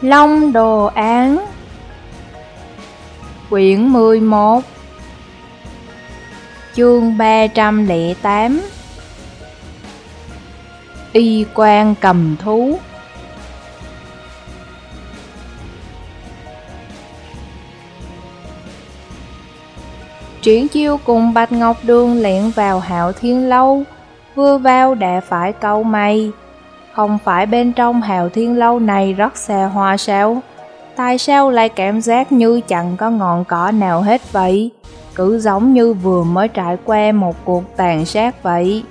Long Đồ Án. Quyển 11, chương 308. Y quan cầm thú. Triển Chiêu cùng Bạch Ngọc Đường lẻn vào Hạo Thiên Lâu, vừa vào đã phải cau mày. Không phải bên trong Hạo Thiên Lâu này rất xa hoa sao? Tại sao lại cảm giác như chẳng có ngọn cỏ nào hết vậy? Cứ giống như vừa mới trải qua một cuộc tàn sát vậy.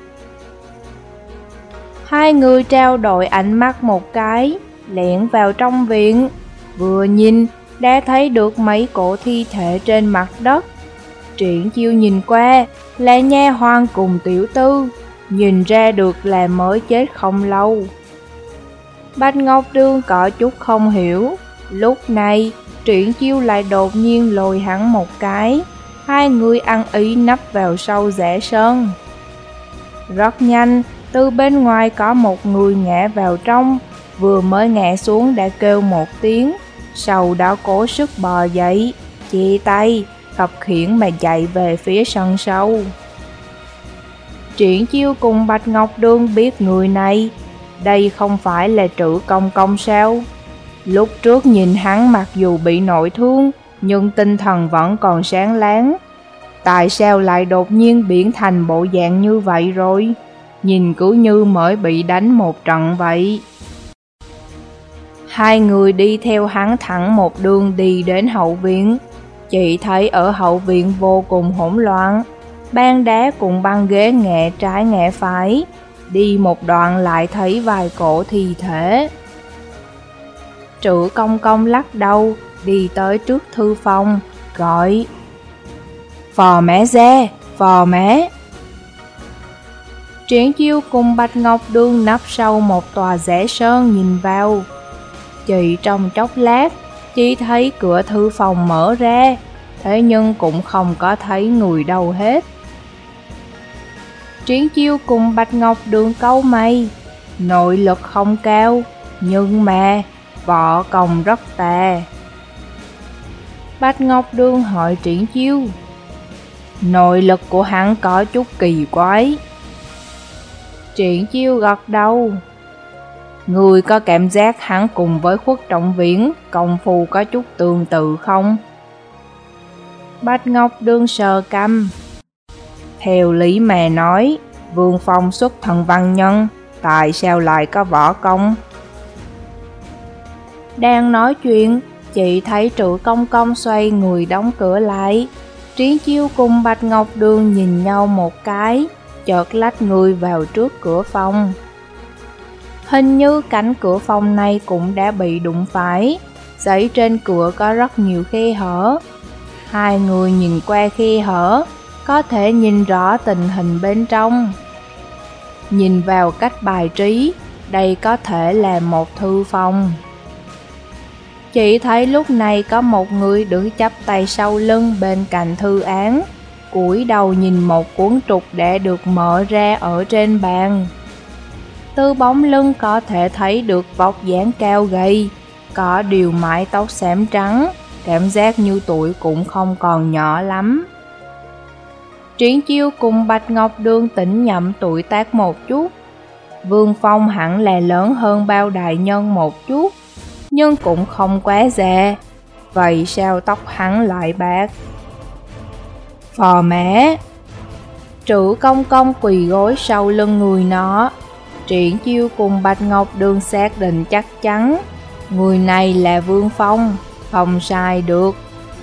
Hai người trao đổi ánh mắt một cái, lẻn vào trong viện. Vừa nhìn, đã thấy được mấy cổ thi thể trên mặt đất. Triển Chiêu nhìn qua, là nha hoàn cùng tiểu tư, nhìn ra được là mới chết không lâu. Bạch Ngọc Đường có chút không hiểu. Lúc này, Triển Chiêu lại đột nhiên lôi hắn một cái. Hai người ăn ý nấp vào sau rễ sơn. Rất nhanh, từ bên ngoài có một người ngã vào trong. Vừa mới ngã xuống đã kêu một tiếng, sau đó cố sức bò dậy, chia tay, khập khiễng mà chạy về phía sân sau. Triển Chiêu cùng Bạch Ngọc Đường biết người này. Đây không phải là Trữ Công Công sao? Lúc trước nhìn hắn mặc dù bị nội thương, nhưng tinh thần vẫn còn sáng láng. Tại sao lại đột nhiên biến thành bộ dạng như vậy rồi? Nhìn cứ như mới bị đánh một trận vậy. Hai người đi theo hắn thẳng một đường đi đến hậu viện. Chỉ thấy ở hậu viện vô cùng hỗn loạn. Ban đá cùng băng ghế ngẹ trái ngẹ phải. Đi một đoạn lại thấy vài cổ thi thể. Trữ Công Công lắc đầu, đi tới trước thư phòng, gọi: "Phò mã ra, phò mã." Triển Chiêu cùng Bạch Ngọc Đường nấp sau một tòa rẽ sơn nhìn vào. Chỉ trong chốc lát, chỉ thấy cửa thư phòng mở ra, thế nhưng cũng không có thấy người đâu hết. Triển Chiêu cùng Bạch Ngọc Đường cau mày, nội lực không cao, nhưng mà võ công rất tà. Bạch Ngọc Đường hỏi Triển Chiêu: "Nội lực của hắn có chút kỳ quái." Triển Chiêu gật đầu: "Người có cảm giác hắn cùng với Khuất Trọng Viễn công phu có chút tương tự không?" Bạch Ngọc Đường sờ cằm: "Theo lý mà nói, Vương Phong xuất thần văn nhân, tại sao lại có võ công?" Đang nói chuyện, chị thấy Trữ Công Công xoay người đóng cửa lại. Triển Chiêu cùng Bạch Ngọc Đường nhìn nhau một cái, chợt lách người vào trước cửa phòng. Hình như cánh cửa phòng này cũng đã bị đụng phải, giấy trên cửa có rất nhiều khe hở. Hai người nhìn qua khe hở, có thể nhìn rõ tình hình bên trong. Nhìn vào cách bài trí, đây có thể là một thư phòng. Chỉ thấy lúc này có một người đứng chắp tay sau lưng bên cạnh thư án, cúi đầu nhìn một cuốn trục đã được mở ra ở trên bàn. Từ bóng lưng có thể thấy được vóc dáng cao gầy, có điều mái tóc xám trắng, cảm giác như tuổi cũng không còn nhỏ lắm. Triển Chiêu cùng Bạch Ngọc Đường tỉnh nhậm tuổi tác một chút. Vương Phong hẳn là lớn hơn bao đại nhân một chút, nhưng cũng không quá già. Vậy sao tóc hắn lại bạc? "Phò mã." Trữ Công Công quỳ gối sau lưng người nó. Triển Chiêu cùng Bạch Ngọc Đường xác định chắc chắn, người này là Vương Phong, không sai được.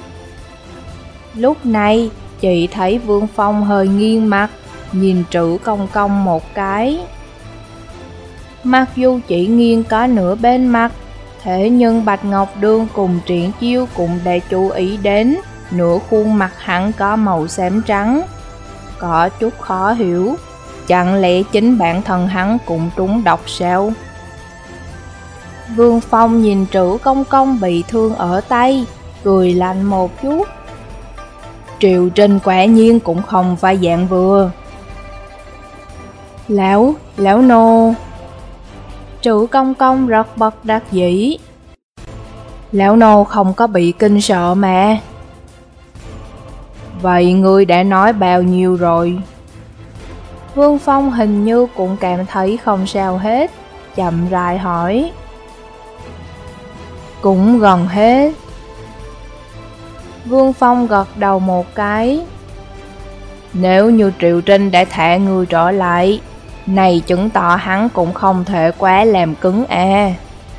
Lúc này, chị thấy Vương Phong hơi nghiêng mặt, nhìn Trữ Công Công một cái. Mặc dù chỉ nghiêng có nửa bên mặt, thế nhưng Bạch Ngọc Đường cùng Triển Chiêu cũng đã chú ý đến nửa khuôn mặt hắn có màu xám trắng. Có chút khó hiểu, chẳng lẽ chính bản thân hắn cũng trúng độc sao? Vương Phong nhìn Trữ Công Công bị thương ở tay, cười lạnh một chút. "Triệu Trinh quả nhiên cũng không phải dạng vừa." Lão nô." Trữ Công Công rất bất đắc dĩ. Lão nô không có bị kinh sợ mà. Vậy ngươi đã nói bao nhiêu rồi? Vương Phong hình như cũng cảm thấy không sao hết, chậm rãi hỏi. Cũng gần hết. Vương Phong gật đầu một cái. Nếu như Triệu Trinh đã thả ngươi trở lại, này chứng tỏ hắn cũng không thể quá làm cứng à.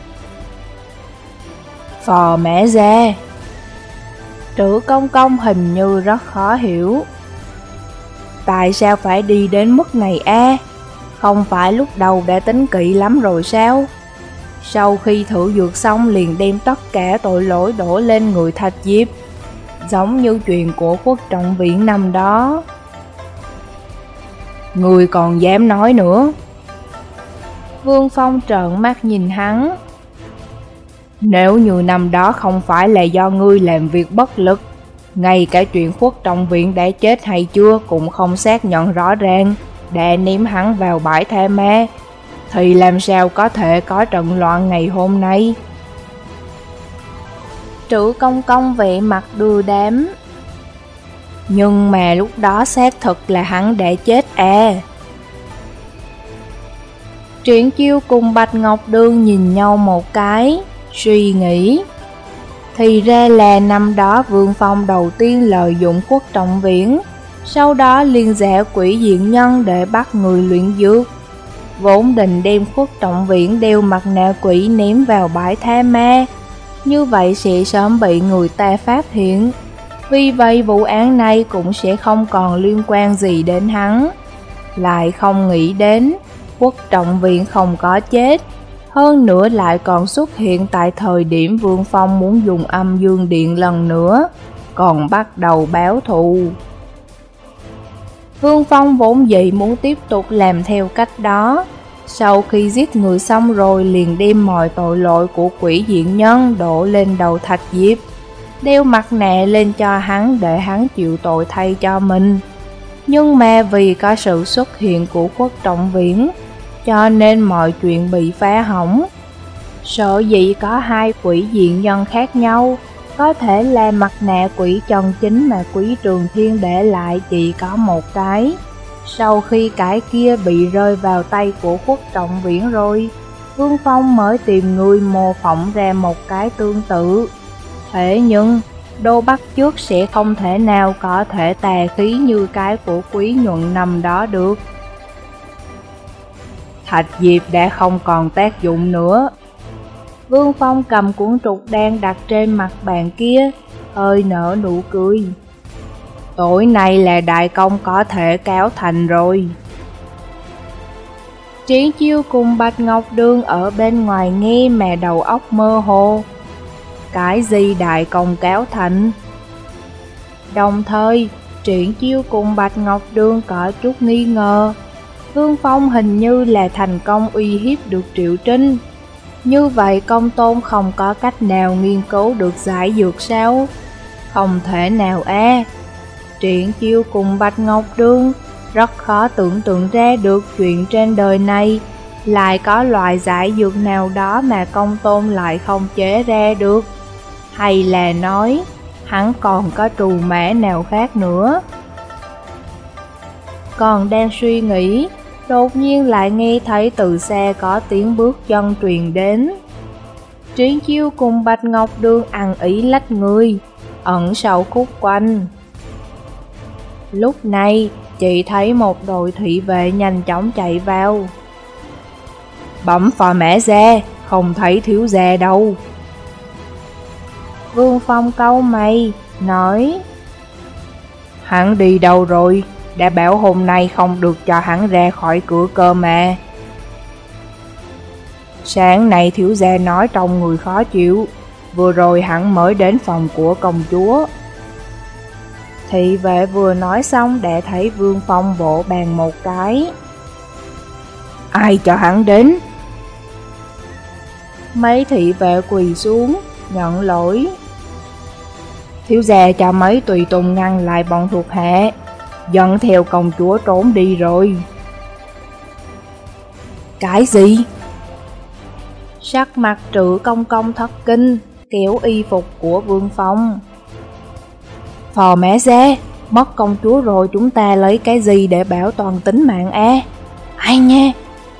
Phò mẹ ra. Trữ Công Công hình như rất khó hiểu. Tại sao phải đi đến mức này a? Không phải lúc đầu đã tính kỹ lắm rồi sao? Sau khi thử dược xong liền đem tất cả tội lỗi đổ lên người Thạch Diệp, giống như chuyện của Khuất Trọng Viễn năm đó. Người còn dám nói nữa? Vương Phong trợn mắt nhìn hắn. Nếu như năm đó không phải là do ngươi làm việc bất lực, ngay cả chuyện Khuất Trọng Viễn đã chết hay chưa cũng không xác nhận rõ ràng, đã ném hắn vào bãi tha ma, thì làm sao có thể có trận loạn ngày hôm nay? Trữ Công Công vẻ mặt đưa đám. Nhưng mà lúc đó xác thực là hắn đã chết à. Triển Chiêu cùng Bạch Ngọc Đường nhìn nhau một cái, suy nghĩ. Thì ra là năm đó Vương Phong đầu tiên lợi dụng Khuất Trọng Viễn, sau đó liên giả quỷ diện nhân để bắt người luyện dược. Vốn định đem Khuất Trọng Viễn đeo mặt nạ quỷ ném vào bãi tha ma, như vậy sẽ sớm bị người ta phát hiện. Vì vậy vụ án này cũng sẽ không còn liên quan gì đến hắn. Lại không nghĩ đến Khuất Trọng Viễn không có chết, hơn nữa lại còn xuất hiện tại thời điểm Vương Phong muốn dùng âm dương điện lần nữa, còn bắt đầu báo thù. Vương Phong vốn dĩ muốn tiếp tục làm theo cách đó, sau khi giết người xong rồi liền đem mọi tội lỗi của quỷ diện nhân đổ lên đầu Thạch Diệp, đeo mặt nạ lên cho hắn để hắn chịu tội thay cho mình. Nhưng mà vì có sự xuất hiện của Khuất Trọng Viễn, cho nên mọi chuyện bị phá hỏng. Sở dĩ có hai quỷ diện nhân khác nhau, có thể là mặt nạ quỷ chân chính mà Quý Trường Thiên để lại chỉ có một cái. Sau khi cái kia bị rơi vào tay của Khuất Trọng Viễn rồi, Vương Phong mới tìm người mô phỏng ra một cái tương tự. Thế nhưng, đồ bắt chước sẽ không thể nào có thể tà khí như cái của Quý Nhuận năm đó được. Thạch Diệp đã không còn tác dụng nữa. Vương Phong cầm cuốn trục đen đặt trên mặt bàn kia, hơi nở nụ cười. Tối nay là đại công có thể cáo thành rồi. Triển Chiêu cùng Bạch Ngọc Đường ở bên ngoài nghe mà đầu óc mơ hồ. Cái gì đại công cáo thành? Đồng thời, Triển Chiêu cùng Bạch Ngọc Đường có chút nghi ngờ. Vương Phong hình như là thành công uy hiếp được Triệu Trinh. Như vậy Công Tôn không có cách nào nghiên cứu được giải dược sao? Không thể nào a. Triển Chiêu cùng Bạch Ngọc Đường rất khó tưởng tượng ra được chuyện trên đời này lại có loại giải dược nào đó mà Công Tôn lại không chế ra được. Hay là nói, hắn còn có trù mã nào khác nữa? Còn đang suy nghĩ, đột nhiên lại nghe thấy từ xa có tiếng bước chân truyền đến. Triển Chiêu cùng Bạch Ngọc Đường ăn ý lách người, ẩn sau khúc quanh. Lúc này, chị thấy một đội thị vệ nhanh chóng chạy vào. Bẩm phò mã ra, không thấy thiếu gia đâu. Vương Phong cau mày, nói: Hắn đi đâu rồi? Đã bảo hôm nay không được cho hắn ra khỏi cửa cơ mà. Sáng nay thiếu gia nói trong người khó chịu, vừa rồi hắn mới đến phòng của công chúa. Thị vệ vừa nói xong đã thấy Vương Phong vỗ bàn một cái. Ai cho hắn đến? Mấy thị vệ quỳ xuống, nhận lỗi. Thiếu gia cho mấy tùy tùng ngăn lại bọn thuộc hạ, dẫn theo công chúa trốn đi rồi. Cái gì? Sắc mặt Trữ Công Công thất kinh, kéo y phục của Vương Phong. Phò mẹ xe, mất công chúa rồi chúng ta lấy cái gì để bảo toàn tính mạng a? Ai nha?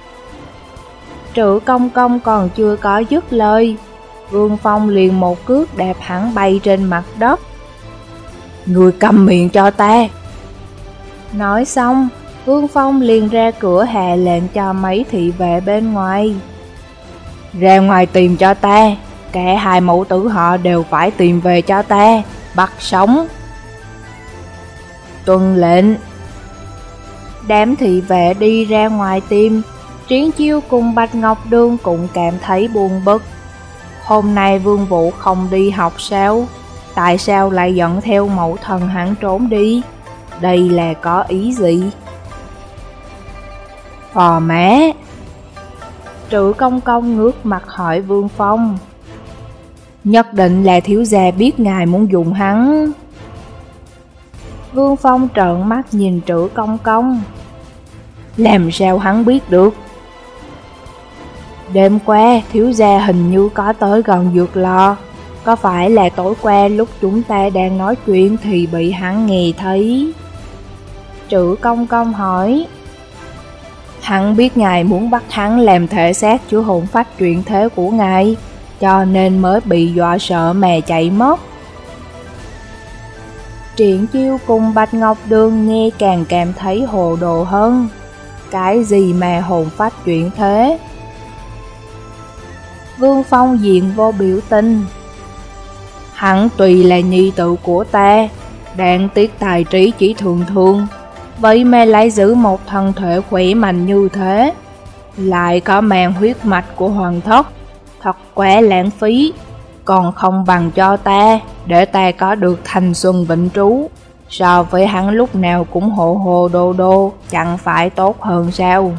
Trữ Công Công còn chưa có dứt lời, Vương Phong liền một cước đạp hắn bay trên mặt đất. Người câm miệng cho ta! Nói xong, Vương Phong liền ra cửa hạ lệnh cho mấy thị vệ bên ngoài. Ra ngoài tìm cho ta, cả hai mẫu tử họ đều phải tìm về cho ta, bắt sống. Tuân lệnh. Đám thị vệ đi ra ngoài tìm, Triển Chiêu cùng Bạch Ngọc Đường cũng cảm thấy buồn bực. Hôm nay Vương Vũ không đi học sao? Tại sao lại dẫn theo mẫu thần hắn trốn đi? Đây là có ý gì? Phò mã! Trữ Công Công ngước mặt hỏi Vương Phong. Nhất định là thiếu gia biết ngài muốn dùng hắn. Vương Phong trợn mắt nhìn Trữ Công Công. Làm sao hắn biết được? Đêm qua thiếu gia hình như có tới gần dược lò. Có phải là tối qua lúc chúng ta đang nói chuyện thì bị hắn nghe thấy? Trữ Công Công hỏi. Hắn biết ngài muốn bắt hắn làm thể xác chữa hồn phách chuyển thế của ngài, cho nên mới bị dọa sợ mà chạy mất. Triển Chiêu cùng Bạch Ngọc Đường nghe càng cảm thấy hồ đồ hơn. Cái gì mà hồn phách chuyển thế? Vương Phong diện vô biểu tình. Hắn tùy là nhi tử của ta, đáng tiếc tài trí chỉ thường thường, vậy mà lại giữ một thân thể khỏe mạnh như thế, lại có mang huyết mạch của hoàng thất, thật quá lãng phí. Còn không bằng cho ta, để ta có được thanh xuân vĩnh trú, so với hắn lúc nào cũng hồ hồ đô đô, chẳng phải tốt hơn sao?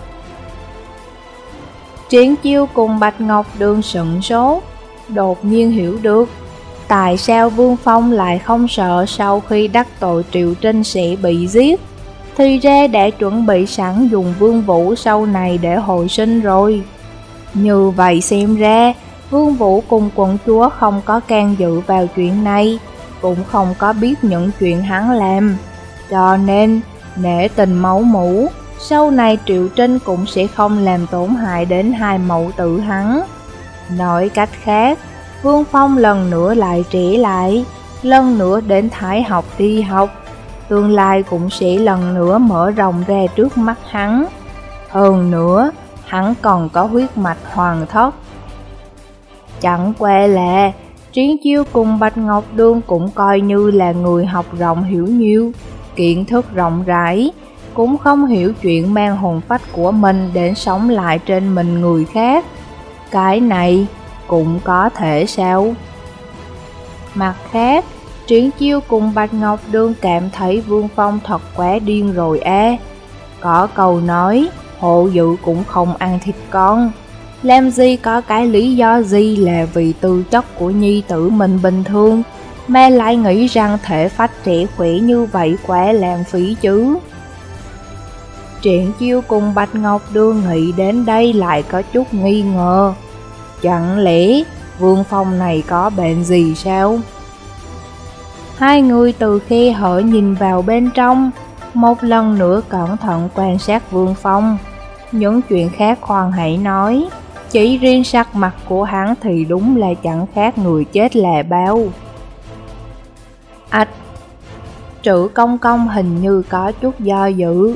Triển Chiêu cùng Bạch Ngọc Đường sửng sốt, đột nhiên hiểu được tại sao Vương Phong lại không sợ sau khi đắc tội Triệu Trinh sẽ bị giết. Thì ra đã chuẩn bị sẵn dùng Vương Vũ sau này để hồi sinh rồi. Như vậy xem ra, Vương Vũ cùng quận chúa không có can dự vào chuyện này, cũng không có biết những chuyện hắn làm. Cho nên, nể tình máu mủ, sau này Triệu Trinh cũng sẽ không làm tổn hại đến hai mẫu tử hắn. Nói cách khác, Vương Phong lần nữa lại trẻ lại, lần nữa đến Thái học đi học, tương lai cũng sẽ lần nữa mở rộng ra trước mắt hắn. Hơn nữa, hắn còn có huyết mạch hoàng thất. Chẳng qua là Triển Chiêu cùng Bạch Ngọc Đường cũng coi như là người học rộng hiểu nhiều, kiến thức rộng rãi, cũng không hiểu chuyện mang hồn phách của mình đến sống lại trên mình người khác. Cái này cũng có thể sao? Mặt khác, Triển Chiêu cùng Bạch Ngọc Đường cảm thấy Vương Phong thật quá điên rồi a. Có câu nói, hộ dữ cũng không ăn thịt con. Làm gì có cái lý do gì là vì tư chất của nhi tử mình bình thường, mà lại nghĩ rằng thể phách trẻ khỏe như vậy quá lãng phí chứ. Triển Chiêu cùng Bạch Ngọc Đường nghĩ đến đây lại có chút nghi ngờ. Chẳng lẽ Vương Phong này có bệnh gì sao? Hai người từ khe hở nhìn vào bên trong, một lần nữa cẩn thận quan sát Vương Phong. Những chuyện khác khoan hãy nói, chỉ riêng sắc mặt của hắn thì đúng là chẳng khác người chết là bao. Ách! Trữ Công Công hình như có chút do dự.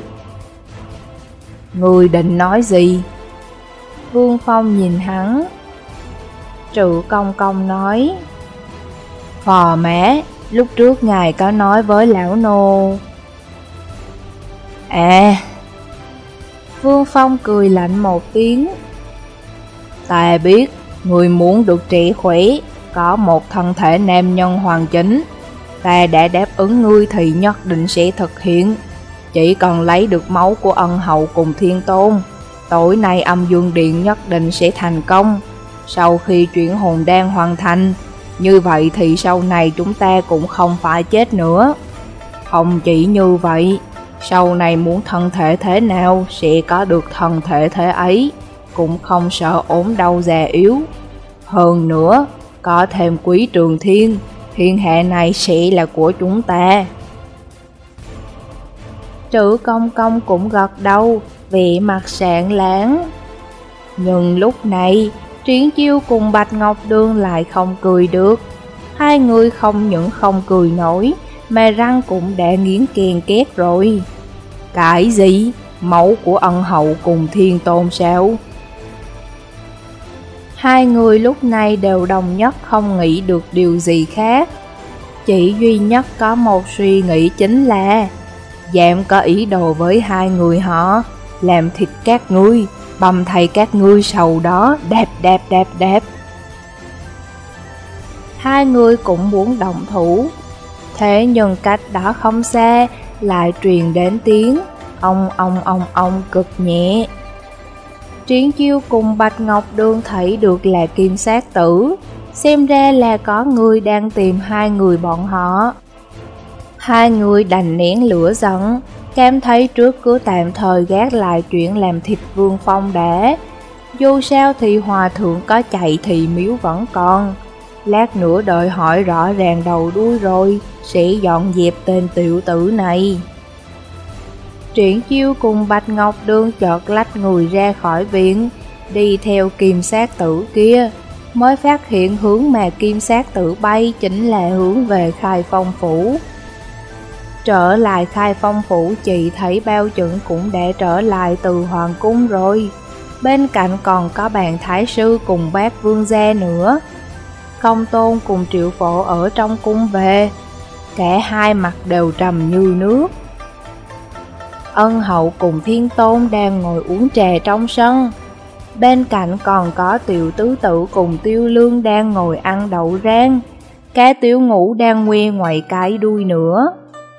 Người định nói gì? Vương Phong nhìn hắn. Trữ Công Công nói. Phò mã, lúc trước ngài có nói với lão nô. À! Vương Phong cười lạnh một tiếng. Ta biết, người muốn được trẻ khỏe, có một thân thể nam nhân hoàn chỉnh. Ta đã đáp ứng ngươi thì nhất định sẽ thực hiện. Chỉ cần lấy được máu của ân hậu cùng thiên tôn, tối nay âm dương điện nhất định sẽ thành công. Sau khi chuyển hồn đan hoàn thành, như vậy thì sau này chúng ta cũng không phải chết nữa. Không chỉ như vậy, sau này muốn thân thể thế nào sẽ có được thân thể thế ấy, cũng không sợ ốm đau già yếu. Hơn nữa, có thêm Quý Trường Thiên, thiên hạ này sẽ là của chúng ta. Trữ Công Công cũng gật đầu, vẻ mặt sảng láng. Nhưng lúc này, Triển Chiêu cùng Bạch Ngọc Đường lại không cười được. Hai người không những không cười nổi, mà răng cũng đã nghiến kèn két rồi. Cái gì? Mẫu của ân hậu cùng Thiên Tôn sao? Hai người lúc này đều đồng nhất không nghĩ được điều gì khác. Chỉ duy nhất có một suy nghĩ chính là dám có ý đồ với hai người họ, làm thịt các ngươi, bầm thầy các ngươi, sau đó đạp. Hai người cũng muốn động thủ. Thế nhưng cách đó không xa lại truyền đến tiếng ông cực nhẹ. Triển Chiêu cùng Bạch Ngọc Đường thấy được là Kim Sát Tử, xem ra là có người đang tìm hai người bọn họ. Hai người đành nén lửa giận, cảm thấy trước cứ tạm thời gác lại chuyện làm thịt Vương Phong đã. Dù sao thì hòa thượng có chạy thì miếu vẫn còn. Lát nữa đợi hỏi rõ ràng đầu đuôi rồi, sẽ dọn dẹp tên tiểu tử này. Triển Chiêu cùng Bạch Ngọc Đường chợt lách người ra khỏi viện, đi theo Kim Sát Tử kia, mới phát hiện hướng mà Kim Sát Tử bay chính là hướng về Khai Phong Phủ. Trở lại Khai Phong Phủ, chị thấy Bao Chuẩn cũng đã trở lại từ Hoàng Cung rồi. Bên cạnh còn có bạn Thái Sư cùng bác Vương gia nữa. Công Tôn cùng Triệu Phổ ở trong cung về, cả hai mặt đều trầm như nước. Ân hậu cùng Thiên Tôn đang ngồi uống trà trong sân. Bên cạnh còn có Tiểu Tứ Tử cùng Tiêu Lương đang ngồi ăn đậu rang. Cá Tiểu Ngũ đang ngoe ngoại cái đuôi nữa.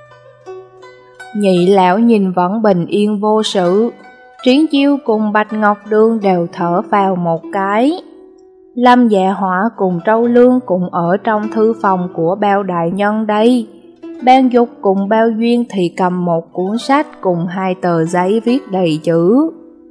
Nhị lão nhìn vẫn bình yên vô sự. Triển Chiêu cùng Bạch Ngọc Đường đều thở vào một cái. Lâm Dạ Hỏa cùng Trâu Lương cũng ở trong thư phòng của Bao đại nhân đây. Ban Dục cùng Bao Duyên thì cầm một cuốn sách cùng hai tờ giấy viết đầy chữ.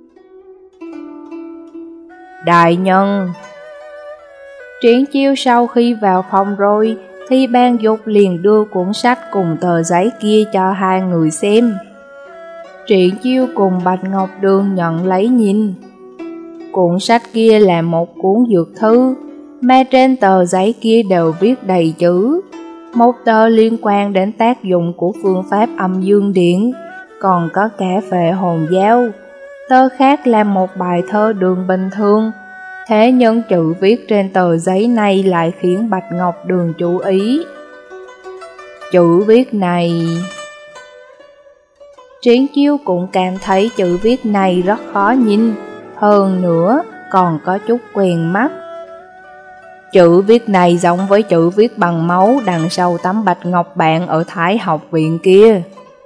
Đại nhân. Triển Chiêu sau khi vào phòng rồi thì Ban Dục liền đưa cuốn sách cùng tờ giấy kia cho hai người xem. Triển Chiêu cùng Bạch Ngọc Đường nhận lấy nhìn. Cuốn sách kia là một cuốn dược thư, mà trên tờ giấy kia đều viết đầy chữ. Một tờ liên quan đến tác dụng của phương pháp âm dương điện, còn có cả phệ hồn giáo. Tờ khác là một bài thơ đường bình thường, thế nhưng chữ viết trên tờ giấy này lại khiến Bạch Ngọc Đường chú ý. Chữ viết này... Triển Chiêu cũng cảm thấy chữ viết này rất khó nhìn, hơn nữa còn có chút quen mắt. Chữ viết này giống với chữ viết bằng máu đằng sau tấm bạch ngọc bạn ở Thái học viện kia.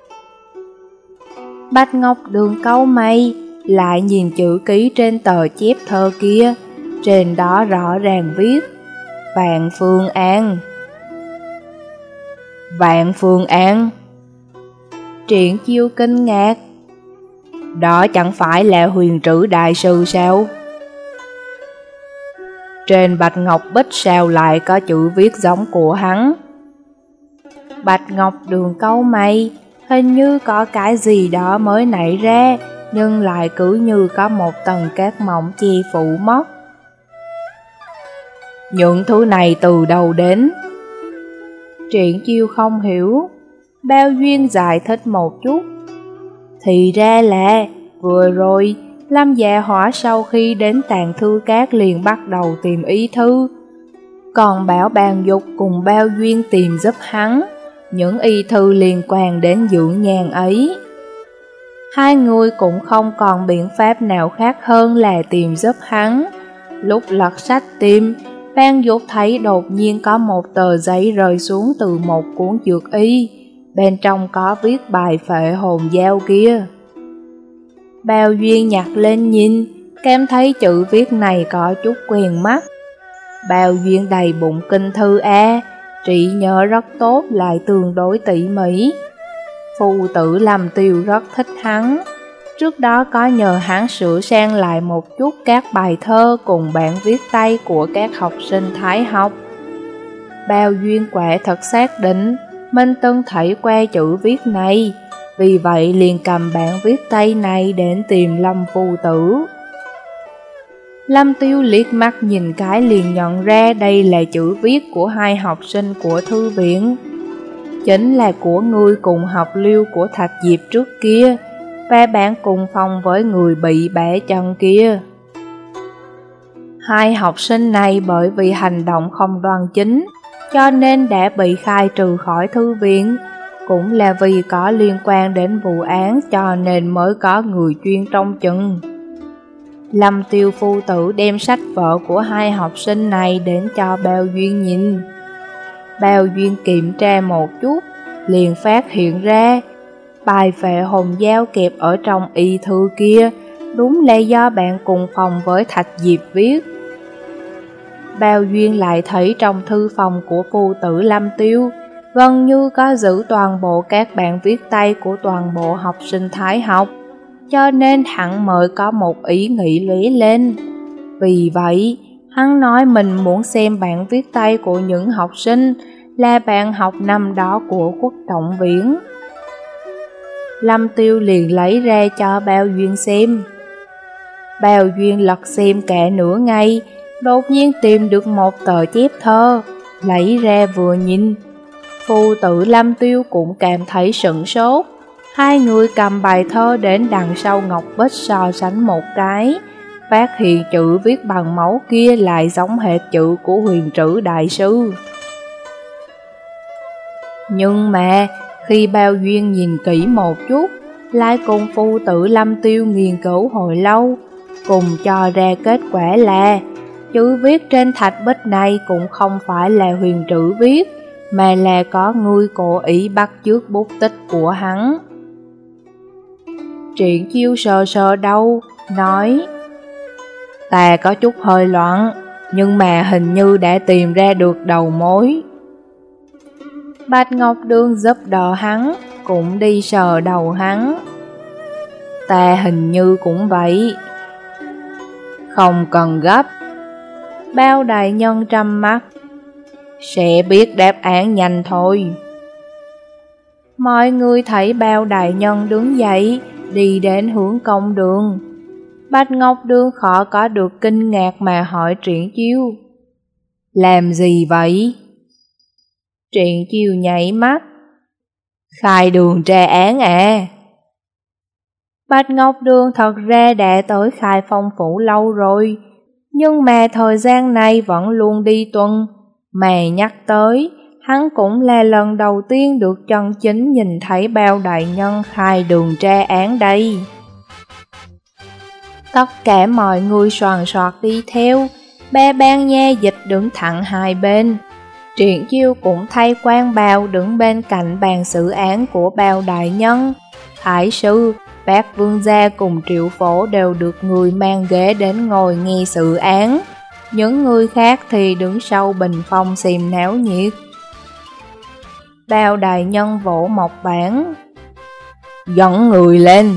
Bạch Ngọc Đường cau mày, lại nhìn chữ ký trên tờ chép thơ kia, trên đó rõ ràng viết Vạn Phương An. Vạn Phương An. Triển Chiêu kinh ngạc. Đó chẳng phải là Huyền Trữ đại sư sao? Trên bạch ngọc bích sao lại có chữ viết giống của hắn? Bạch Ngọc Đường cau mày, hình như có cái gì đó mới nảy ra, nhưng lại cứ như có một tầng cát mỏng che phủ mất. Những thứ này từ đâu đến? Triển Chiêu không hiểu. Bao Duyên giải thích một chút. Thì ra là vừa rồi Lâm Dạ Hỏa sau khi đến Tàng Thư Cát liền bắt đầu tìm ý thư, còn bảo Bàn Dục cùng Bao Duyên tìm giúp hắn những y thư liên quan đến dưỡng nhàn ấy. Hai người cũng không còn biện pháp nào khác hơn là tìm giúp hắn. Lúc lật sách tìm, Ban Dục thấy đột nhiên có một tờ giấy rơi xuống từ một cuốn dược y, bên trong có viết bài phệ hồn giao kia. Bao Duyên nhặt lên nhìn, cảm thấy chữ viết này có chút quen mắt. Bao Duyên đầy bụng kinh thư A, trí nhớ rất tốt lại tương đối tỉ mỉ. Phụ tử Lâm Tiêu rất thích hắn, Trước đó có nhờ hắn sửa sang lại một chút các bài thơ cùng bản viết tay của các học sinh Thái học. Bao duyên quả thật xác định Minh Tân thấy qua chữ viết này, vì vậy liền cầm bản viết tay này đến tìm Lâm Phu Tử. Lâm Tiêu liếc mắt nhìn cái liền nhận ra đây là chữ viết của hai học sinh của thư viện, chính là của người cùng học Liêu của Thạch Diệp trước kia, và bạn cùng phòng với người bị bẻ chân kia. Hai học sinh này bởi vì hành động không đoan chính, cho nên đã bị khai trừ khỏi thư viện. Cũng là vì có liên quan đến vụ án cho nên mới có người chuyên trông chừng. Lâm Tiêu Phu Tử đem sách vở của hai học sinh này đến cho Bao Duyên nhìn. Bao Duyên kiểm tra một chút, liền phát hiện ra bài Phệ Hồn Giao kẹp ở trong y thư kia đúng là do bạn cùng phòng với Thạch Diệp viết. Bao Duyên lại thấy trong thư phòng của Phu Tử Lâm Tiêu gần như có giữ toàn bộ các bản viết tay của toàn bộ học sinh Thái học, cho nên hắn mới có một ý nghĩ lóe lên. Vì vậy, hắn nói mình muốn xem bản viết tay của những học sinh là bạn học năm đó của Quốc Trọng Viễn. Lâm Tiêu liền lấy ra cho Bao Duyên xem. Bao Duyên lật xem cả nửa ngày, đột nhiên tìm được một tờ chép thơ, lấy ra vừa nhìn. Phu Tử Lâm Tiêu cũng cảm thấy sửng sốt. Hai người cầm bài thơ đến đằng sau ngọc bích so sánh một cái, phát hiện chữ viết bằng máu kia lại giống hệt chữ của Huyền Trữ Đại Sư. Nhưng mà khi Bao Duyên nhìn kỹ một chút, lại cùng Phu Tử Lâm Tiêu nghiên cứu hồi lâu, cùng cho ra kết quả là chữ viết trên thạch bích này cũng không phải là Huyền Trữ viết, mà là có người cố ý bắt chước bút tích của hắn. Triển Chiêu sờ sờ đầu, nói: Ta có chút hơi loạn, nhưng mà hình như đã tìm ra được đầu mối. Bạch Ngọc Đường giúp đỡ hắn, cũng đi sờ đầu hắn. Ta hình như cũng vậy. Không cần gấp. Bao đại nhân trầm mắt. Sẽ biết đáp án nhanh thôi. Mọi người thấy Bao đại nhân đứng dậy, đi đến hướng công đường. Bạch Ngọc Đường khó có được kinh ngạc mà hỏi Triển Chiêu: Làm gì vậy? Triển Chiêu nhảy mắt: Khai đường tra án à? Bạch Ngọc Đường thật ra đã tới Khai Phong Phủ lâu rồi, nhưng mà thời gian này vẫn luôn đi tuần. Mà nhắc tới, hắn cũng là lần đầu tiên được chân chính nhìn thấy Bao đại nhân khai đường tra án đây. Tất cả mọi người soàn soạt đi theo, ba ban nha dịch đứng thẳng hai bên. Triển Chiêu cũng thay quan bào đứng bên cạnh bàn xử án của Bao đại nhân. Thái sư, Bác Vương gia cùng Triệu Phổ đều được người mang ghế đến ngồi nghe xử án. Những người khác thì đứng sau bình phong xem náo nhiệt. Bao đại nhân vỗ một bảng: Dẫn người lên.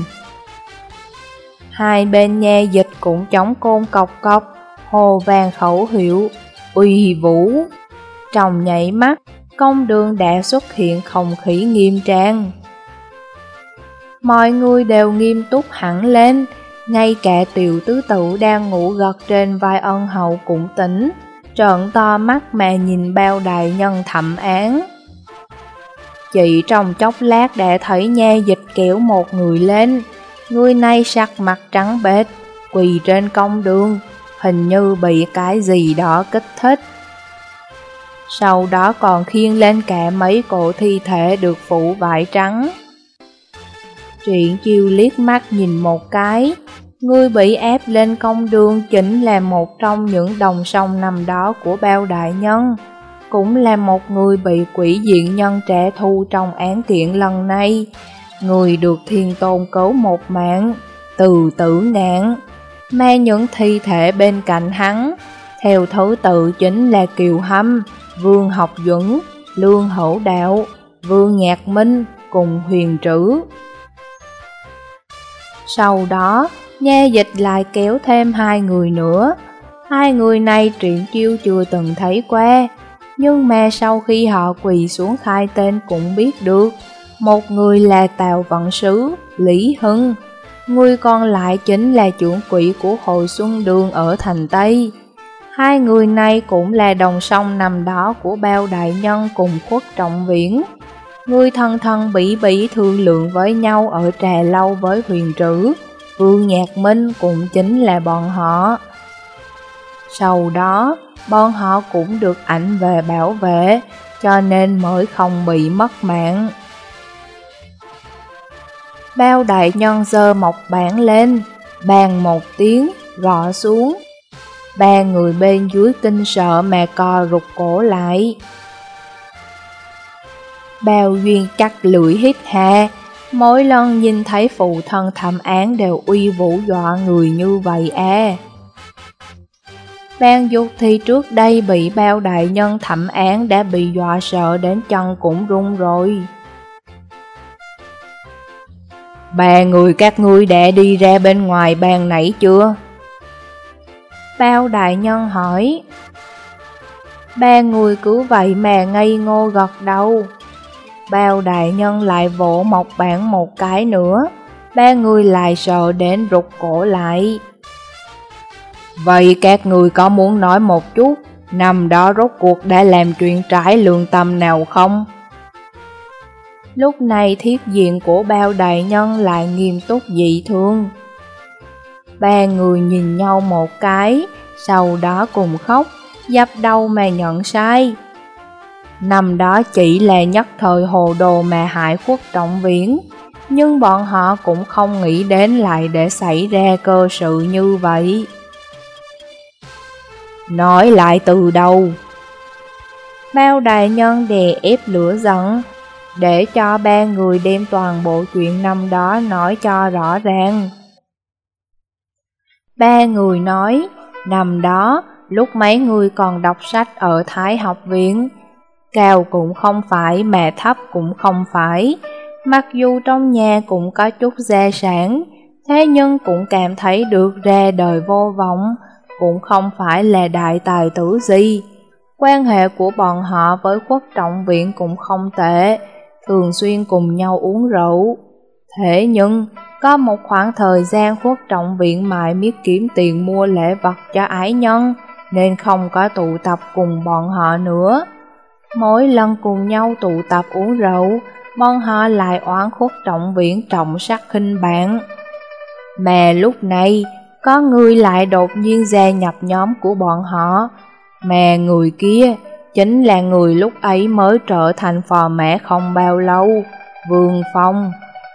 Hai bên nha dịch cũng chống côn cọc cọc, hô vang khẩu hiệu uy vũ. Trong nhảy mắt, công đường đã xuất hiện không khí nghiêm trang. Mọi người đều nghiêm túc hẳn lên, ngay cả Tiểu Tứ Tự đang ngủ gật trên vai Ân Hậu cũng tỉnh, trợn to mắt mà nhìn Bao đại nhân thẩm án. Chỉ trong chốc lát đã thấy nha dịch kéo một người lên, người này sắc mặt trắng bệch, quỳ trên công đường, hình như bị cái gì đó kích thích. Sau đó còn khiêng lên cả mấy cổ thi thể được phủ vải trắng. Triển Chiêu liếc mắt nhìn một cái, người bị ép lên công đường chính là một trong những đồng song năm đó của Bao đại nhân, cũng là một người bị quỷ diện nhân trả thù trong án kiện lần này. Người được Thiên Tôn cứu một mạng, Từ Tử Ngạn, mà những thi thể bên cạnh hắn theo thứ tự chính là Kiều Hâm, Vương Học Duẩn, Lương Hữu Đạo, Vương Nhạc Minh cùng Huyền Trữ. Sau đó, nghe dịch lại kéo thêm 2 người nữa. 2 người này Triển Chiêu chưa từng thấy qua, nhưng mà sau khi họ quỳ xuống khai tên cũng biết được. Một người là Tào Vận Sứ, Lý Hưng, người còn lại chính là trưởng quỹ của Hội Xuân Đường ở thành Tây. 2 người này cũng là đồng song năm đó của Bao đại nhân cùng Khuất Trọng Viễn. Người thân thân bỉ thương lượng với nhau ở trà lâu với Huyền Trữ, Vương Nhạc Minh cũng chính là bọn họ. Sau đó, bọn họ cũng được ảnh về bảo vệ, cho nên mới không bị mất mạng. Bao đại nhân giơ mộc bản lên, bàn một tiếng, gõ xuống. 3 người bên dưới kinh sợ mà co rụt cổ lại. Bao Duyên cắt lưỡi hít hà, mỗi lần nhìn thấy phụ thân thẩm án đều uy vũ dọa người như vậy à. Ban Dục thì trước đây bị Bao đại nhân thẩm án đã bị dọa sợ đến chân cũng run rồi. 3 người các ngươi đã đi ra bên ngoài bàn nãy chưa? Bao đại nhân hỏi. 3 người cứ vậy mà ngây ngô gật đầu. Bao đại nhân lại vỗ mộc bản một cái nữa, 3 người lại sợ đến rụt cổ lại. Vậy các người có muốn nói một chút, năm đó rốt cuộc đã làm chuyện trái lương tâm nào không? Lúc này thiết diện của Bao đại nhân lại nghiêm túc dị thường. 3 người nhìn nhau một cái, sau đó cùng khóc, dập đầu mà nhận sai. Năm đó chỉ là nhất thời hồ đồ mà hại Khuất Trọng Viễn, nhưng bọn họ cũng không nghĩ đến lại để xảy ra cơ sự như vậy. Nói lại từ đầu. Bao đại nhân đè ép lửa giận, để cho 3 người đem toàn bộ chuyện năm đó nói cho rõ ràng. 3 người nói, năm đó, lúc mấy người còn đọc sách ở Thái học viện, cao cũng không phải mà thấp cũng không phải, mặc dù trong nhà cũng có chút gia sản, thế nhưng cũng cảm thấy được ra đời vô vọng, cũng không phải là đại tài tử gì. Quan hệ của bọn họ với Khuất Trọng Viện cũng không tệ, thường xuyên cùng nhau uống rượu. Thế nhưng, có một khoảng thời gian Khuất Trọng Viện mãi miết kiếm tiền mua lễ vật cho ái nhân, nên không có tụ tập cùng bọn họ nữa. Mỗi lần cùng nhau tụ tập uống rượu, bọn họ lại oán Khuất Trọng Viễn trọng sắc khinh bạn. Mà lúc này, có người lại đột nhiên gia nhập nhóm của bọn họ, mà người kia chính là người lúc ấy mới trở thành phò mã không bao lâu, Vương Phong.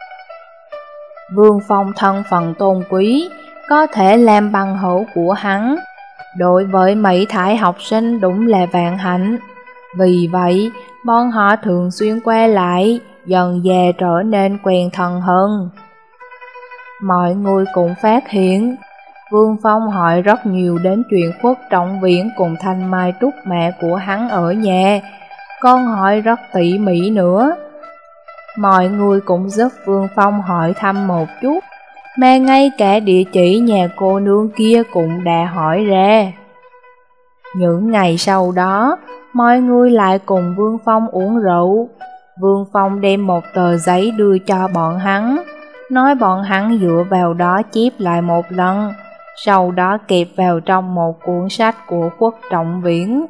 Vương Phong thân phận tôn quý, có thể làm bằng hữu của hắn. Đối với mấy thái học sinh đúng là vạn hạnh. Vì vậy, bọn họ thường xuyên qua lại, dần dà trở nên quen thân hơn. Mọi người cũng phát hiện, Vương Phong hỏi rất nhiều đến chuyện Khuất Trọng Viễn cùng Thanh Mai Trúc mẹ của hắn ở nhà, còn hỏi rất tỉ mỉ nữa. Mọi người cũng giúp Vương Phong hỏi thăm một chút, mà ngay cả địa chỉ nhà cô nương kia cũng đã hỏi ra. Những ngày sau đó, mọi người lại cùng Vương Phong uống rượu. Vương Phong đem một tờ giấy đưa cho bọn hắn, nói bọn hắn dựa vào đó chép lại một lần, sau đó kẹp vào trong một cuốn sách của Khuất Trọng Viễn.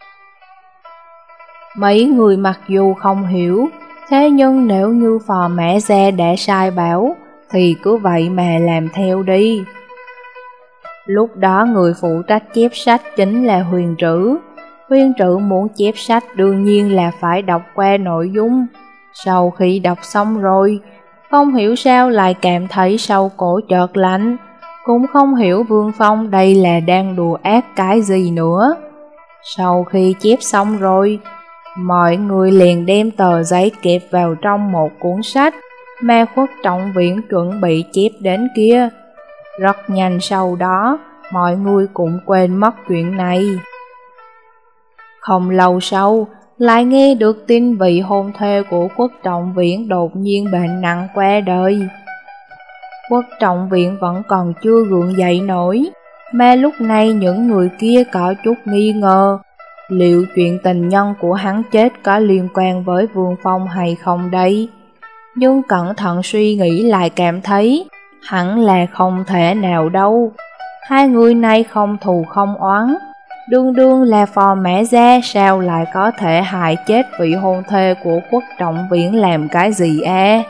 Mấy người mặc dù không hiểu, thế nhưng nếu như phò mã gia đã sai bảo, thì cứ vậy mà làm theo đi. Lúc đó người phụ trách chép sách chính là Huyền Trữ. Huyền Trữ muốn chép sách đương nhiên là phải đọc qua nội dung. Sau khi đọc xong rồi, không hiểu sao lại cảm thấy sau cổ chợt lạnh, cũng không hiểu Vương Phong đây là đang đùa ác cái gì nữa. Sau khi chép xong rồi, mọi người liền đem tờ giấy kẹp vào trong một cuốn sách mà Khuất Trọng Viễn chuẩn bị chép đến kia. Rất nhanh sau đó, mọi người cũng quên mất chuyện này. Không lâu sau, lại nghe được tin vị hôn thê của Khuất Trọng Viễn đột nhiên bệnh nặng qua đời. Quốc trọng viện vẫn còn chưa gượng dậy nổi, mà lúc này những người kia có chút nghi ngờ liệu chuyện tình nhân của hắn chết có liên quan với Vương Phong hay không đây. Nhưng cẩn thận suy nghĩ lại cảm thấy hẳn là không thể nào đâu. Hai người này không thù không oán, đương đương là phò mã gia, sao lại có thể hại chết vị hôn thê của Quốc trọng viễn làm cái gì à?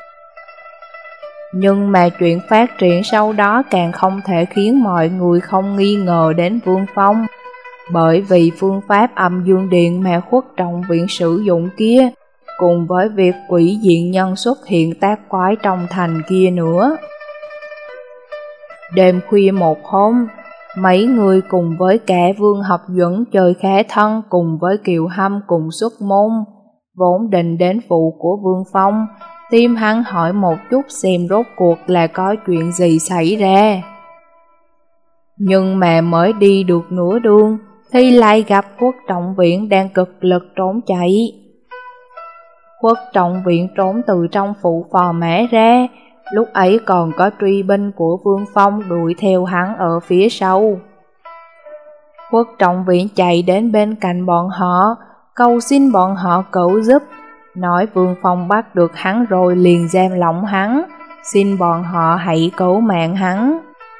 Nhưng mà chuyện phát triển sau đó càng không thể khiến mọi người không nghi ngờ đến Vương Phong, bởi vì phương pháp âm dương điện mà Quốc trọng viện sử dụng kia, cùng với việc quỷ diện nhân xuất hiện tác quái trong thành kia nữa. Đêm khuya một hôm, mấy người cùng với cả Vương Hợp Duẩn chơi khá thân cùng với Kiều Hâm cùng xuất môn, vốn định đến phụ của Vương Phong, tìm hắn hỏi một chút xem rốt cuộc là có chuyện gì xảy ra. Nhưng mà mới đi được nửa đường thì lại gặp Quốc trọng viện đang cực lực trốn chạy. Quốc trọng viện trốn từ trong phủ phò mã ra, lúc ấy còn có truy binh của Vương Phong đuổi theo hắn ở phía sau. Quốc trọng viện chạy đến bên cạnh bọn họ, cầu xin bọn họ cứu giúp, nói Vương Phong bắt được hắn rồi liền giam lỏng hắn, xin bọn họ hãy cứu mạng hắn.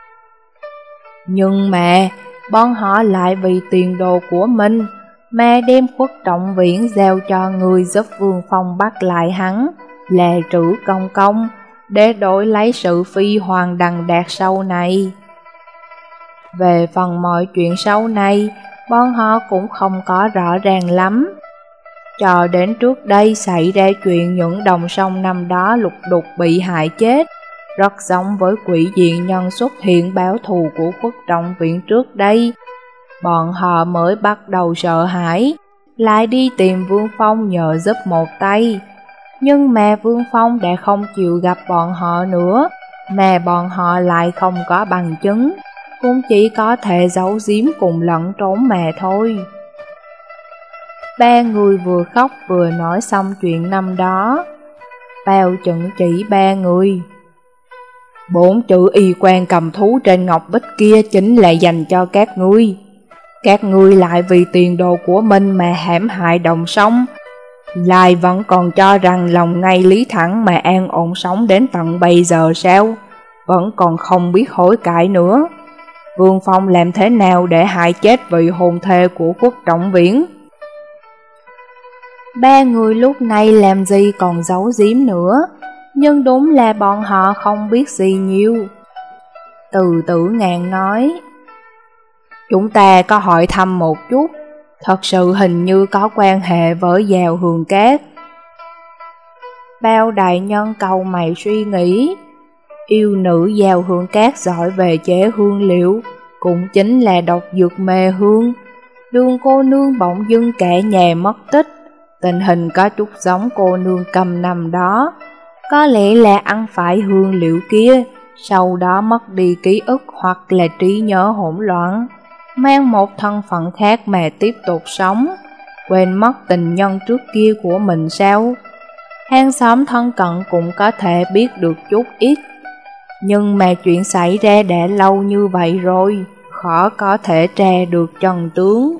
Nhưng mà bọn họ lại vì tiền đồ của mình mà đem Quốc trọng viễn giao cho người giúp Vương Phong bắt lại hắn là Trữ Công Công, để đổi lấy sự phi hoàng đằng đạt sau này. Về phần mọi chuyện sau này, bọn họ cũng không có rõ ràng lắm. Cho đến trước đây xảy ra chuyện những đồng sông năm đó lục đục bị hại chết, rất giống với quỷ diện nhân xuất hiện báo thù của Quốc trọng viện trước đây. Bọn họ mới bắt đầu sợ hãi, lại đi tìm Vương Phong nhờ giúp một tay. Nhưng mà Vương Phong đã không chịu gặp bọn họ nữa, mà bọn họ lại không có bằng chứng, cũng chỉ có thể giấu giếm cùng lẫn trốn mà thôi. Ba người vừa khóc vừa nói xong chuyện năm đó. Bao Chuẩn chỉ ba người. 4 chữ y quan cầm thú trên ngọc bích kia chính là dành cho các ngươi. Các ngươi lại vì tiền đồ của mình mà hãm hại đồng sông, lại vẫn còn cho rằng lòng ngay lý thẳng mà an ổn sống đến tận bây giờ sao? Vẫn còn không biết hối cải nữa. Vương Phong làm thế nào để hại chết vị hôn thê của Quốc trọng viễn? Ba người lúc này làm gì còn giấu giếm nữa, nhưng đúng là bọn họ không biết gì nhiều. Từ Tử Ngạn nói, chúng ta có hỏi thăm một chút, thật sự hình như có quan hệ với Giào Hương Cát. Bao đại nhân cầu mày suy nghĩ, yêu nữ Giào Hương Cát giỏi về chế hương liệu, cũng chính là độc dược mê hương. Đường cô nương bỗng dưng cả nhà mất tích, tình hình có chút giống cô nương cầm năm đó. Có lẽ là ăn phải hương liệu kia, sau đó mất đi ký ức hoặc là trí nhớ hỗn loạn, mang một thân phận khác mà tiếp tục sống, quên mất tình nhân trước kia của mình sao? Hàng xóm thân cận cũng có thể biết được chút ít, nhưng mà chuyện xảy ra đã lâu như vậy rồi, khó có thể tra được chân tướng.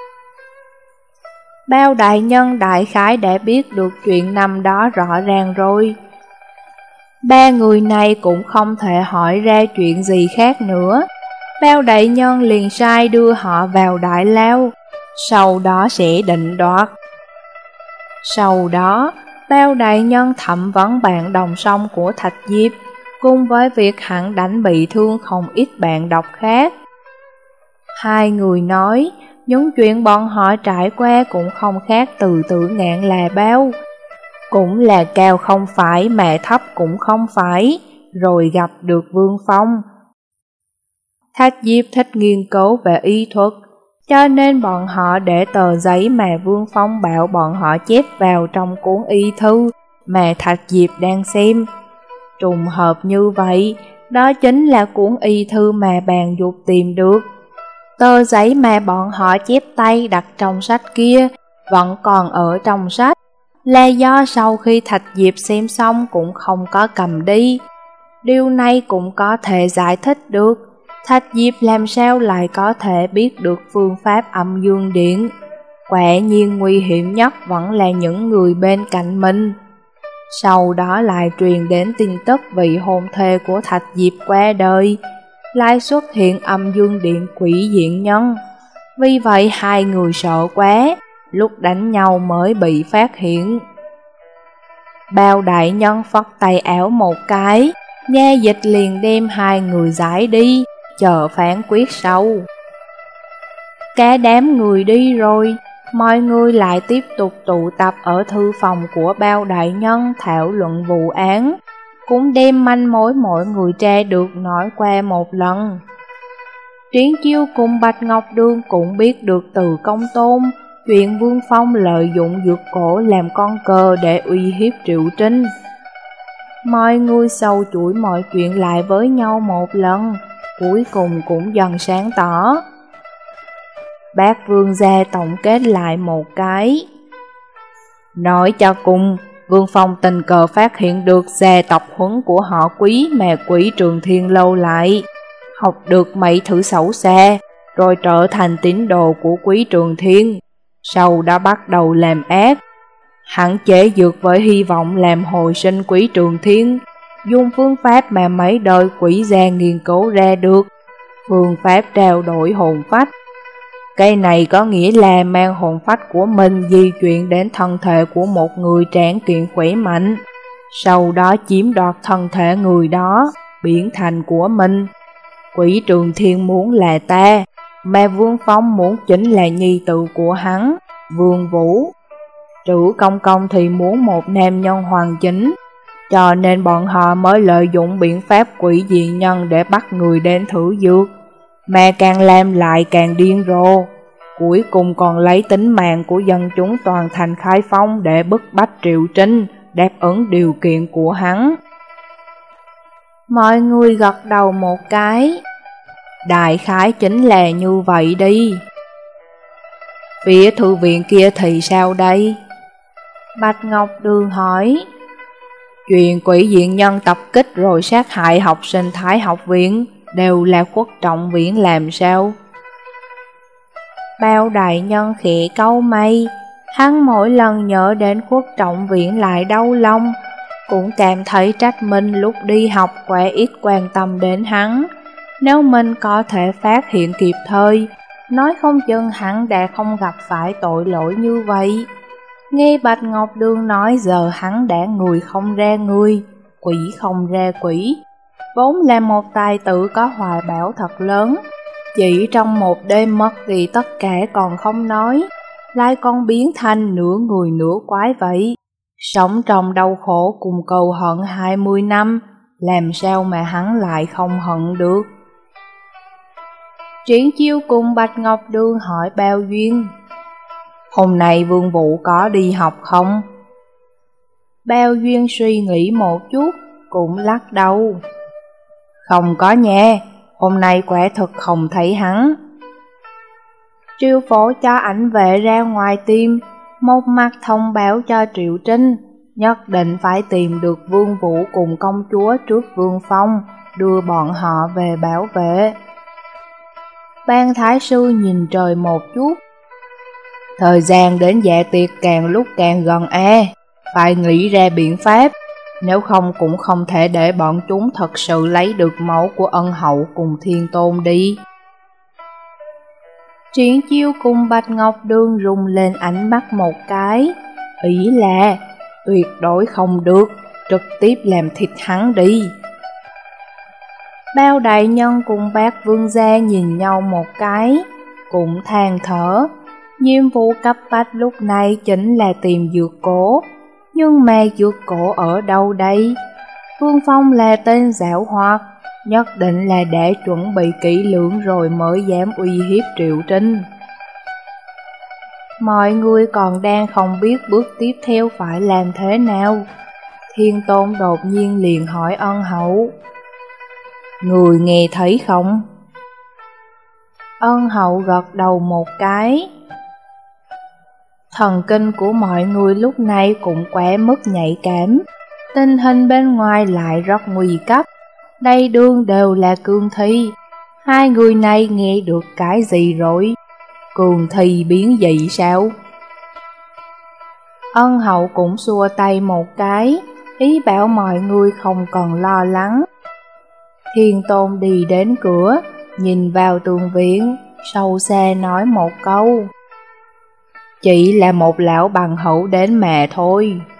Bao đại nhân đại khái đã biết được chuyện năm đó rõ ràng rồi. Ba người này cũng không thể hỏi ra chuyện gì khác nữa. Bao đại nhân liền sai đưa họ vào đại lao, sau đó sẽ định đoạt. Sau đó, Bao đại nhân thẩm vấn bạn đồng sông của Thạch Diệp, cùng với việc hắn đánh bị thương không ít bạn độc khác. Hai người nói, những chuyện bọn họ trải qua cũng không khác từ Tử Ngạn là bao. Cũng là cao không phải mà thấp cũng không phải, rồi gặp được Vương Phong. Thạch Diệp thích nghiên cứu về y thuật, cho nên bọn họ để tờ giấy mà Vương Phong bảo bọn họ chép vào trong cuốn y thư mà Thạch Diệp đang xem. Trùng hợp như vậy, đó chính là cuốn y thư mà Bàn Dục tìm được. Tờ giấy mà bọn họ chép tay đặt trong sách kia vẫn còn ở trong sách, là do sau khi Thạch Diệp xem xong cũng không có cầm đi. Điều này cũng có thể giải thích được Thạch Diệp làm sao lại có thể biết được phương pháp âm dương điện. Quả nhiên nguy hiểm nhất vẫn là những người bên cạnh mình. Sau đó lại truyền đến tin tức vị hôn thê của Thạch Diệp qua đời, lại xuất hiện âm dương điện quỷ diện nhân. Vì vậy hai người sợ quá, lúc đánh nhau mới bị phát hiện. Bao đại nhân phất tay áo một cái, nha dịch liền đem hai người giải đi, chờ phán quyết sau. Cả đám người đi rồi, mọi người lại tiếp tục tụ tập ở thư phòng của bao đại nhân thảo luận vụ án, cũng đem manh mối mỗi người tra được nói qua một lần. Triển Chiêu cùng Bạch Ngọc Đường cũng biết được từ Công Tôn chuyện Vương Phong lợi dụng dược cổ làm con cờ để uy hiếp Triệu Trinh. Mọi người sâu chuỗi mọi chuyện lại với nhau một lần, cuối cùng cũng dần sáng tỏ. Bác Vương gia tổng kết lại một cái. Nói cho cùng, Vương Phong tình cờ phát hiện được gia tộc huấn của họ Quý mà Quý Trường Thiên lâu lại, học được mấy thứ xấu xa, rồi trở thành tín đồ của Quý Trường Thiên, sau đó bắt đầu làm ác. Hắn chế dược với hy vọng làm hồi sinh Quý Trường Thiên, dùng phương pháp mà mấy đời quỷ gia nghiên cứu ra được, phương pháp trao đổi hồn phách. Cái này có nghĩa là mang hồn phách của mình di chuyển đến thân thể của một người tráng kiện khỏe mạnh, sau đó chiếm đoạt thân thể người đó, biến thành của mình. Quỷ Trường Thiên muốn là ta, mà Vương Phong muốn chính là nhi tử của hắn, Vương Vũ. Trữ Công Công thì muốn một nam nhân hoàn chính, cho nên bọn họ mới lợi dụng biện pháp quỷ diện nhân để bắt người đến thử dược, mà càng làm lại càng điên rồ, cuối cùng còn lấy tính mạng của dân chúng toàn thành Khai Phong để bức bách Triệu Trinh đáp ứng điều kiện của hắn. Mọi người gật đầu một cái. Đại khái chính là như vậy đi. Phía thư viện kia thì sao đây? Bạch Ngọc Đường hỏi. Chuyện quỷ diện nhân tập kích rồi sát hại học sinh Thái học viện đều là Khuất Trọng Viễn làm sao? Bao đại nhân khẽ cau mày, hắn mỗi lần nhớ đến Khuất Trọng Viễn lại đau lòng, cũng cảm thấy trách mình lúc đi học quá ít quan tâm đến hắn. Nếu mình có thể phát hiện kịp thời, nói không chừng hắn đã không gặp phải tội lỗi như vậy. Nghe Bạch Ngọc Đường nói giờ hắn đã người không ra người, quỷ không ra quỷ, vốn là một tài tử có hoài bão thật lớn. Chỉ trong một đêm mất thì tất cả còn không nói, lại còn biến thành nửa người nửa quái vậy. Sống trong đau khổ cùng cầu hận 20 năm, làm sao mà hắn lại không hận được? Triển Chiêu cùng Bạch Ngọc Đường hỏi Bao Duyên. Hôm nay Vương Vũ có đi học không? Bao Duyên suy nghĩ một chút, cũng lắc đầu. Không có nha, hôm nay quả thực không thấy hắn. Triều Phổ cho ảnh vệ ra ngoài tìm, một mặt thông báo cho Triệu Trinh, nhất định phải tìm được Vương Vũ cùng công chúa trước Vương Phong, đưa bọn họ về bảo vệ. Ban Thái Sư nhìn trời một chút. Thời gian đến dạ tiệc càng lúc càng gần phải nghĩ ra biện pháp, nếu không cũng không thể để bọn chúng thật sự lấy được máu của Ân Hậu cùng Thiên Tôn đi. Triển Chiêu cùng Bạch Ngọc Đường rung lên ánh mắt một cái, ý là tuyệt đối không được, trực tiếp làm thịt hắn đi. Bao đại nhân cùng bác Vương gia nhìn nhau một cái, cũng than thở. Nhiệm vụ cấp bách lúc này chính là tìm dược cổ, nhưng mà dược cổ ở đâu đây? Vương Phong là tên giảo hoạt, nhất định là đã chuẩn bị kỹ lưỡng rồi mới dám uy hiếp Triệu Trinh. Mọi người còn đang không biết bước tiếp theo phải làm thế nào. Thiên Tôn đột nhiên liền hỏi Ân Hậu. Người nghe thấy không? Ân Hậu gật đầu một cái. Thần kinh của mọi người lúc này cũng quá mức nhạy cảm, tình hình bên ngoài lại rất nguy cấp, đây đương đều là Cường Thi. Hai người này nghe được cái gì rồi? Cường Thi biến dị sao? Ân Hậu cũng xua tay một cái, ý bảo mọi người không cần lo lắng. Thiên Tôn đi đến cửa, nhìn vào tường viện, sâu xa nói một câu: chỉ là một lão bằng hữu đến mà thôi.